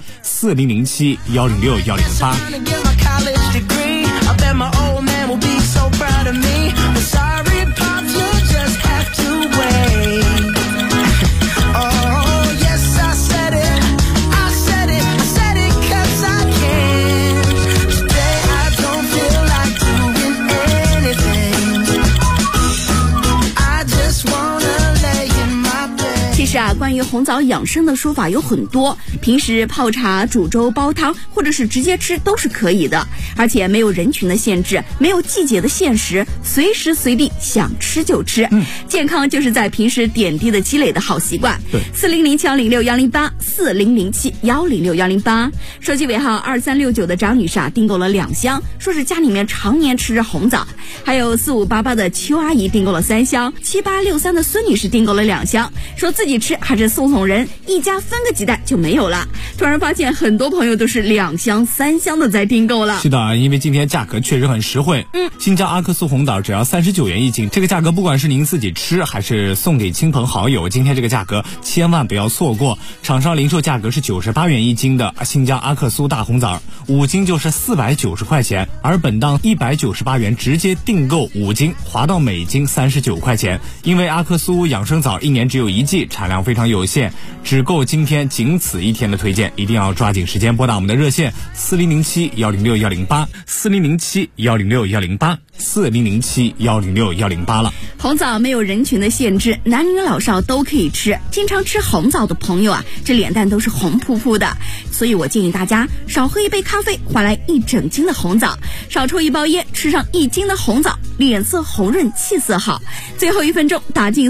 关于红枣养生的说法有很多，平时泡茶、煮粥、煲汤，或者是直接吃都是可以的，而且没有人群的限制，没有季节的限时，随时随地想吃就吃。健康就是在平时点滴的积累的好习惯。 对 ，4007106108，4007106108。手机尾号2369的张女士订购了2箱，说是家里面常年吃着红枣。还有4588的邱阿姨订购了3箱，7863的孙女士订购了2箱，说自己吃还是送人，一家分个几袋就没有了。突然发现很多朋友都是2箱3箱的在订购了。 是的，因为今天价格确实很实惠。新疆阿克苏红枣只要39元1斤，这个价格不管是您自己吃还是送给亲朋好友，今天这个价格千万不要错过。厂商零售价格是98元1斤的新疆阿克苏大红枣，5斤就是490块钱，而本档198元直接订购5斤，划到每斤39块钱。因为阿克苏养生枣一年只有1季，产量非常有限，只够今天仅此一天的推荐，一定要抓紧时间拨打我们的热线4007106108，4007106108，4007106108了。 红枣没有人群的限制，男女老少都可以吃。经常吃红枣的朋友啊，这脸蛋都是红扑扑的，所以我建议大家少喝一杯咖啡换来1整斤的红枣，少抽一包烟吃上1斤的红枣，脸色红润，气色好。最后1分钟打进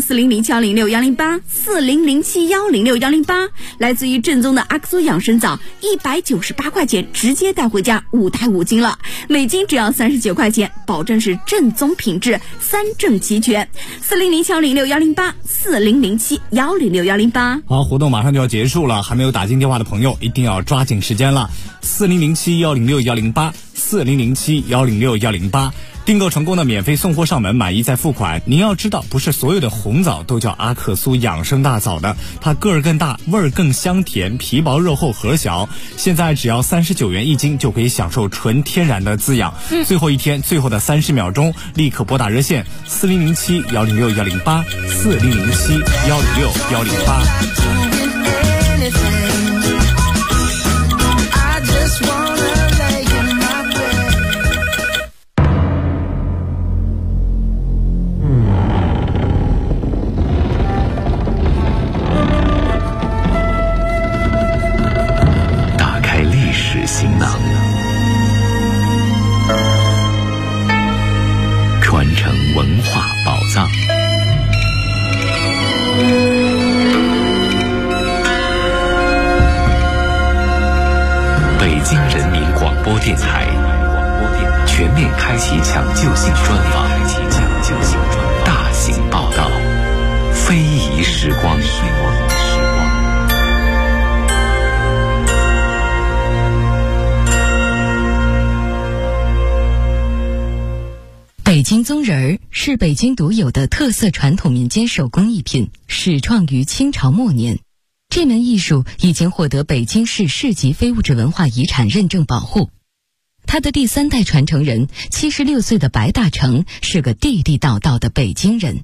4007106108，4007106108，来自于正宗的阿克苏养生枣，198块钱直接带回家5袋5斤了，每斤只要39块钱，保证称是正宗品质，3证齐全。4007108108，4007106108。 好，活动马上就要结束了，还没有打进电话的朋友一定要抓紧时间了。4007106108，4007106108。订购成功的免费送货上门，满意再付款。您要知道，不是所有的红枣都叫阿克苏养生大枣的，它个儿更大，味儿更香甜，皮薄肉厚核小。现在只要39元1斤就可以享受纯天然的滋养。最后一天，最后的30秒钟，立刻拨打热线4007106108，4007106108。 行囊，传承文化宝藏。北京人民广播电台全面开启抢救性专访，大型报道，非遗时光。 北京宗仁儿是北京独有的特色传统民间手工艺品，始创于清朝末年。这门艺术已经获得北京市市级非物质文化遗产认证保护。他的第3代传承人76岁的白大成是个地地道道的北京人。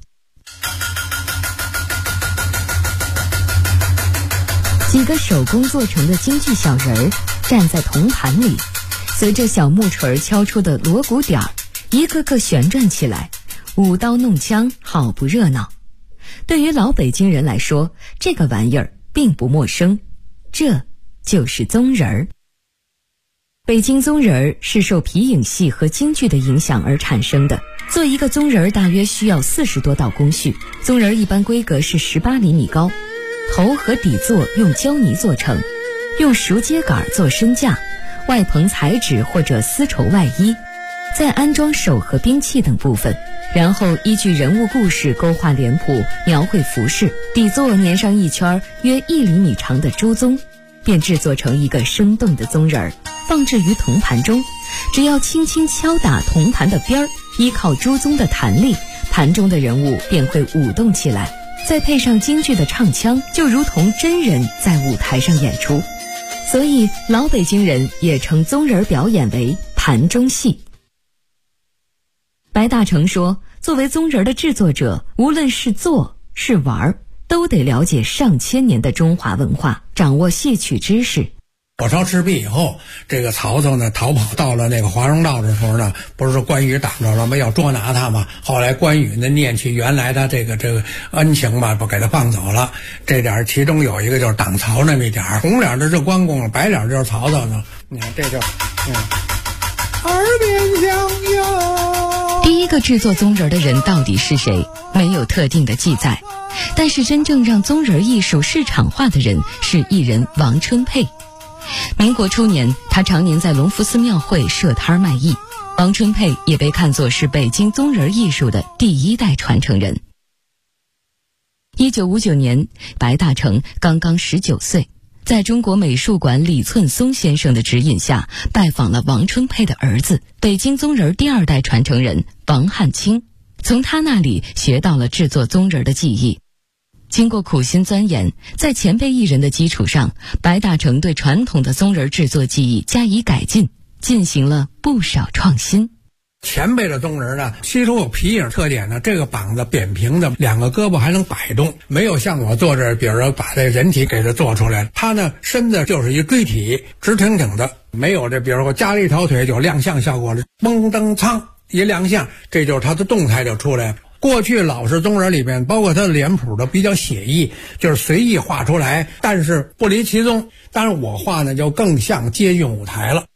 几个手工做成的京剧小人儿站在铜盘里，随着小木锤敲出的锣鼓点儿，一个个旋转起来，舞刀弄枪，好不热闹。对于老北京人来说，这个玩意儿并不陌生，这就是宗仁儿。北京宗仁儿是受皮影戏和京剧的影响而产生的。做一个宗仁儿大约需要40多道工序。宗仁儿一般规格是18厘米高，头和底座用胶泥做成，用熟秸秆做身架，外棚彩纸或者丝绸外衣，再安装手和兵器等部分，然后依据人物故事勾画脸谱，描绘服饰，底座粘上一圈约1厘米长的猪鬃，便制作成一个生动的宗仁儿，放置于铜盘中。只要轻轻敲打铜盘的边儿，依靠猪鬃的弹力，盘中的人物便会舞动起来，再配上京剧的唱腔，就如同真人在舞台上演出。所以老北京人也称宗仁儿表演为盘中戏。白大成说，作为宗仁儿的制作者，无论是做是玩，都得了解上千年的中华文化，掌握戏曲知识。 火烧赤壁以后，这个曹操呢逃跑到了那个华容道的时候呢，不是关羽挡着了吗？要捉拿他嘛。后来关羽呢念起原来他这个恩情吧，不给他放走了。这点其中有一个就是挡曹那么一点，红脸的是关公，白脸就是曹操呢。你看这就耳边响哟。 第一个制作宗仁儿的人到底是谁？没有特定的记载。但是真正让宗仁儿艺术市场化的人是艺人王春佩。民国初年，他常年在隆福寺庙会设摊卖艺。王春佩也被看作是北京宗仁儿艺术的第1代传承人。1959年，白大成刚刚19岁，在中国美术馆李寸松先生的指引下，拜访了王春佩的儿子，北京宗仁儿第2代传承人王汉卿，从他那里学到了制作宗仁儿的技艺。经过苦心钻研，在前辈艺人的基础上，白大成对传统的宗仁儿制作技艺加以改进，进行了不少创新。 前辈的宗仁呢，其实有皮影特点呢，这个膀子扁平的，2个胳膊还能摆动，没有像我做这，比如说把这人体给它做出来，它呢身子就是一锥体，直挺挺的，没有这比如说加了一条腿就亮相效果了，嘣噔苍一亮相，这就是它的动态就出来了。过去老式宗仁里面，包括它的脸谱都比较写意，就是随意画出来，但是不离其宗。当然我画呢就更像接近舞台了。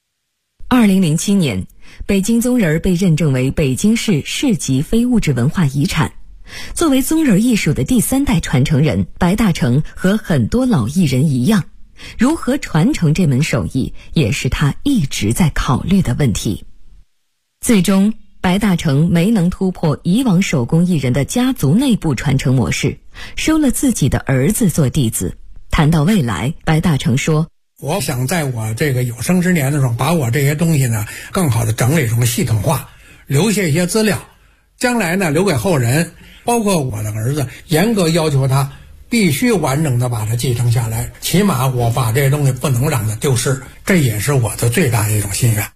2007年，北京宗仁被认证为北京市市级非物质文化遗产。作为宗仁艺术的第3代传承人，白大成和很多老艺人一样，如何传承这门手艺，也是他一直在考虑的问题。最终， 白大成没能突破以往手工艺人的家族内部传承模式，收了自己的儿子做弟子。谈到未来，白大成说， 我想在我这个有生之年的时候，把我这些东西呢更好的整理成系统化，留下一些资料，将来呢留给后人，包括我的儿子，严格要求他必须完整的把它继承下来，起码我把这些东西不能让它丢失，这也是我的最大的一种心愿。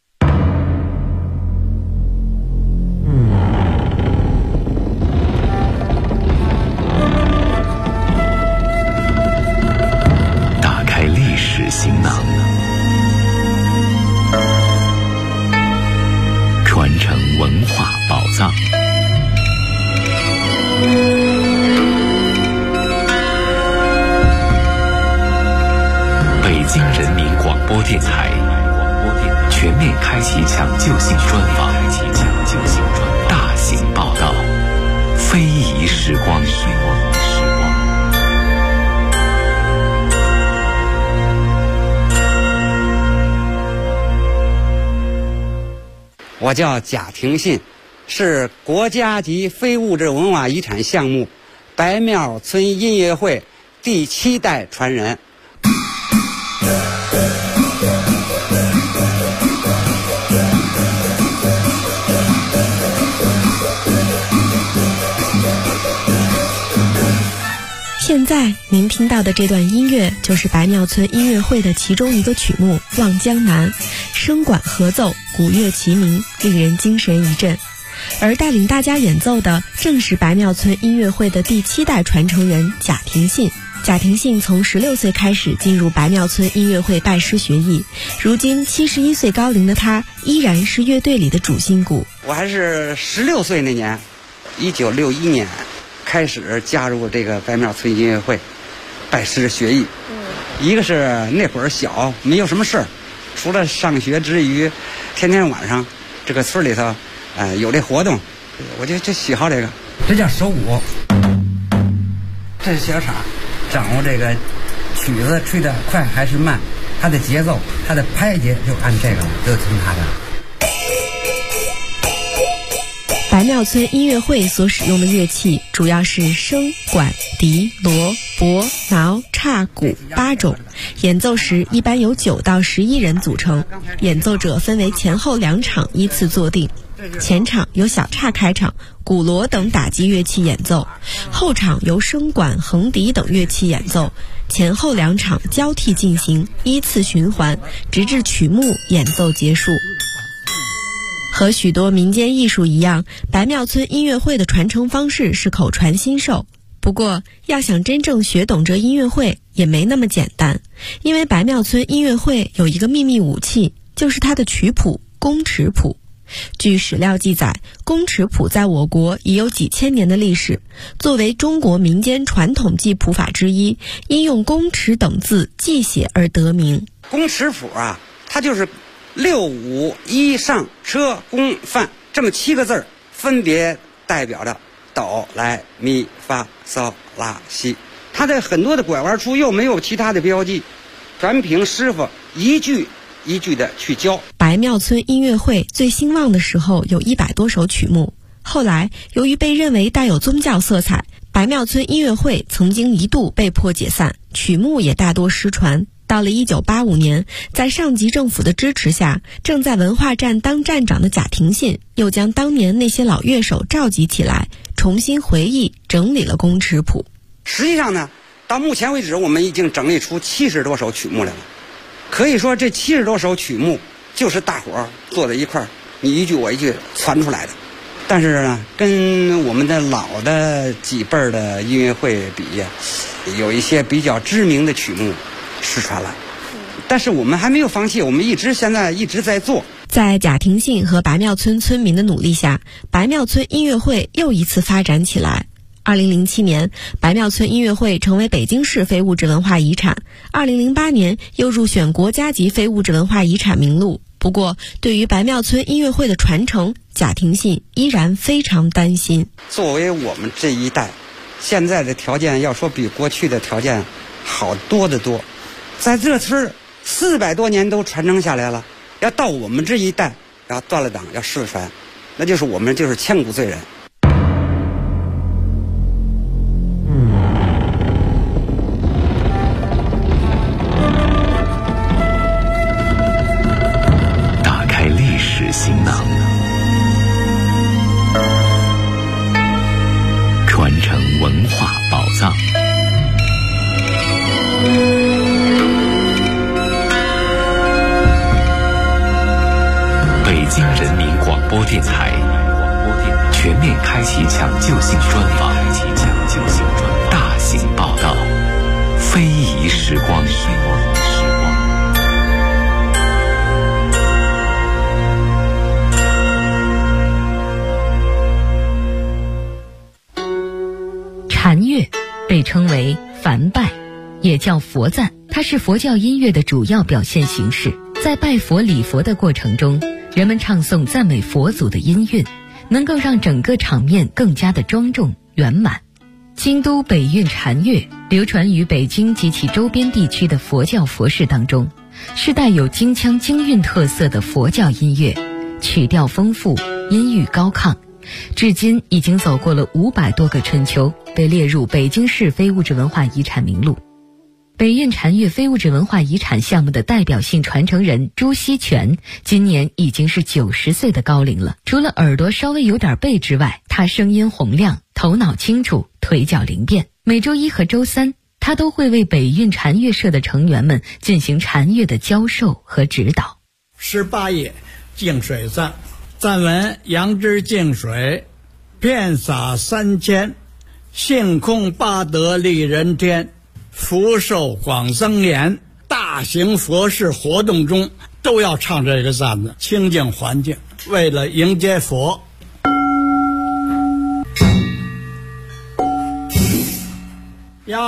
打开历史行囊，传承文化宝藏。北京人民广播电台全面开启抢救性专访，大型报道，非遗时光。 我叫贾廷信，是国家级非物质文化遗产项目白庙村音乐会第7代传人。 现在您听到的这段音乐就是白庙村音乐会的其中一个曲目《望江南》，声管合奏，鼓乐齐鸣，令人精神一振。而带领大家演奏的正是白庙村音乐会的第7代传承人贾廷信。贾廷信从16岁开始进入白庙村音乐会拜师学艺，如今71岁高龄的他依然是乐队里的主心骨。 我还是16岁那年，1961年开始加入这个白庙村音乐会拜师学艺。一个是那会儿小，没有什么事儿，除了上学之余，天天晚上这个村里头有这活动，我就喜好这个。这叫手鼓，这是小叉，掌握这个曲子吹得快还是慢，它的节奏，它的拍节就按这个了，都听它的。 白庙村音乐会所使用的乐器主要是笙、管、笛、锣、钹、挠、叉、鼓8种，演奏时一般由9到11人组成，演奏者分为前后2场依次坐定。前场由小叉开场，鼓锣等打击乐器演奏，后场由笙管、横笛等乐器演奏，前后2场交替进行，依次循环，直至曲目演奏结束。和许多民间艺术一样，白庙村音乐会的传承方式是口传心授。不过，要想真正学懂这音乐会也没那么简单，因为白庙村音乐会有一个秘密武器，就是它的曲谱宫尺谱。据史料记载，宫尺谱在我国已有几千年的历史，作为中国民间传统记谱法之一，因用宫尺等字记写而得名。 宫尺谱啊，它就是6、5、1上车宫范这么7个字，分别代表着哆来咪发嗦拉西。它的很多的拐弯处又没有其他的标记，全凭师傅一句一句的去教。 白庙村音乐会最兴旺的时候有100多首曲目，后来由于被认为带有宗教色彩，白庙村音乐会曾经一度被迫解散，曲目也大多失传。到了1985年，在上级政府的支持下，正在文化站当站长的贾廷信又将当年那些老乐手召集起来，重新回忆整理了宫尺谱。 实际上呢，到目前为止我们已经整理出70多首曲目来了。可以说这70多首曲目就是大伙儿坐在一块儿，你一句我一句传出来的。但是呢，跟我们的老的几辈儿的音乐会比呀，有一些比较知名的曲目失传了，但是我们还没有放弃，我们现在一直在做。 在贾廷信和白庙村村民的努力下，白庙村音乐会又一次发展起来。2007年，白庙村音乐会成为北京市非物质文化遗产，2008年又入选国家级非物质文化遗产名录。不过，对于白庙村音乐会的传承，贾廷信依然非常担心。 作为我们这一代，现在的条件要说比过去的条件好多得多，在这村400多年都传承下来了，要到我们这一代要断了档，要失传， 那就是我们就是千古罪人。 打开历史行囊，传承文化宝藏。北京人民广播电台全面开启抢救性专访，大型报道，非遗时光。 禅乐被称为梵拜，也叫佛赞，它是佛教音乐的主要表现形式。在拜佛礼佛的过程中，人们唱诵赞美佛祖的音韵，能够让整个场面更加的庄重圆满。京都北韵禅乐流传于北京及其周边地区的佛教佛事当中，是带有京腔京韵特色的佛教音乐，曲调丰富，音域高亢，至今已经走过了500多个春秋，被列入北京市非物质文化遗产名录。北韵禅乐非物质文化遗产项目的代表性传承人朱锡全今年已经是90岁的高龄了。除了耳朵稍微有点背之外，他声音洪亮，头脑清楚，腿脚灵便。每周一和周三，他都会为北韵禅乐社的成员们进行禅乐的教授和指导。 18页净水赞，赞文：杨枝净水，遍洒3000，性空八德利人天，福寿广增延。大型佛事活动中都要唱这个赞子，清净环境，为了迎接佛。呀！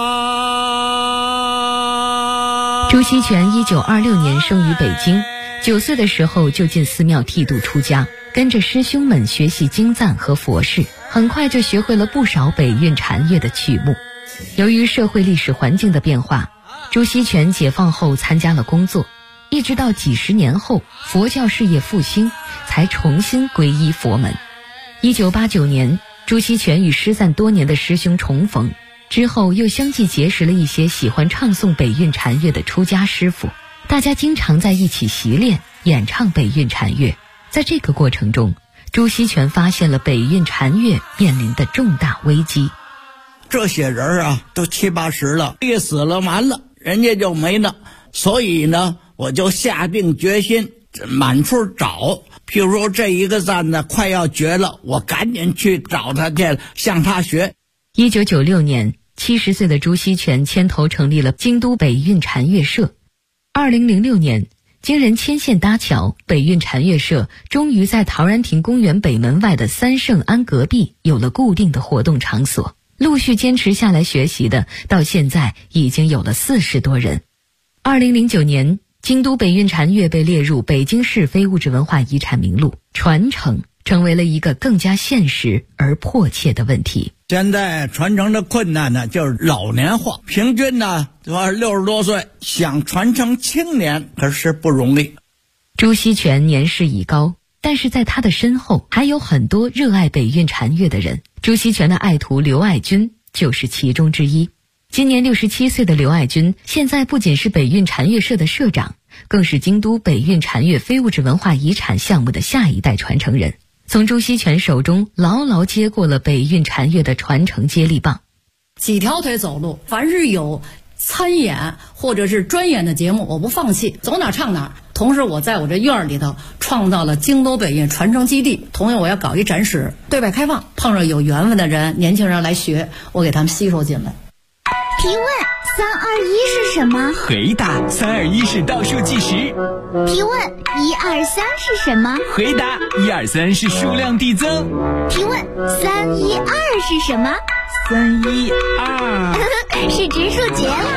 朱锡全1926年生于北京，9岁的时候就进寺庙剃度出家，跟着师兄们学习经赞和佛事，很快就学会了不少北韵禅乐的曲目。由于社会历史环境的变化，朱锡全解放后参加了工作，一直到几十年后佛教事业复兴，才重新皈依佛门。1989年，朱锡全与失散多年的师兄重逢，之后又相继结识了一些喜欢唱诵北韵禅乐的出家师傅，大家经常在一起习练演唱北韵禅乐。在这个过程中，朱锡全发现了北韵禅乐面临的重大危机。 这些人啊，都70、80了，一死了完了，人家就没了。所以呢，我就下定决心满处找。譬如说这一个赞呢快要绝了，我赶紧去找他去，向他学。 1996年，70岁的朱锡全牵头成立了京都北韵禅乐社。2006年，经人牵线搭桥，北韵禅乐社终于在陶然亭公园北门外的三圣庵隔壁有了固定的活动场所。陆续坚持下来学习的，到现在已经有了40多人。2009年，京都北韵禅乐被列入北京市非物质文化遗产名录，传承成为了一个更加现实而迫切的问题。 现在传承的困难呢，就是老年化，平均呢60多岁，想传承青年可是不容易。 朱锡全年事已高，但是在他的身后还有很多热爱北韵禅乐的人。朱锡全的爱徒刘爱军就是其中之一。今年67岁的刘爱军，现在不仅是北韵禅乐社的社长，更是京都北韵禅乐非物质文化遗产项目的下一代传承人，从朱锡全手中牢牢接过了北韵禅乐的传承接力棒。 几条腿走路，凡是有参演或者是专演的节目，我不放弃，走哪唱哪。同时我在我这院里头创造了京都北韵传承基地，同样我要搞一展示，对外开放，碰上有缘分的人，年轻人来学，我给他们吸收进来。 提问：3、2、1是什么？ 回答：3、2、1是倒数计时。 提问：1、2、3是什么？ 回答：1、2、3是数量递增。 提问：3、1、2是什么？ 3、1、2 是植树节了。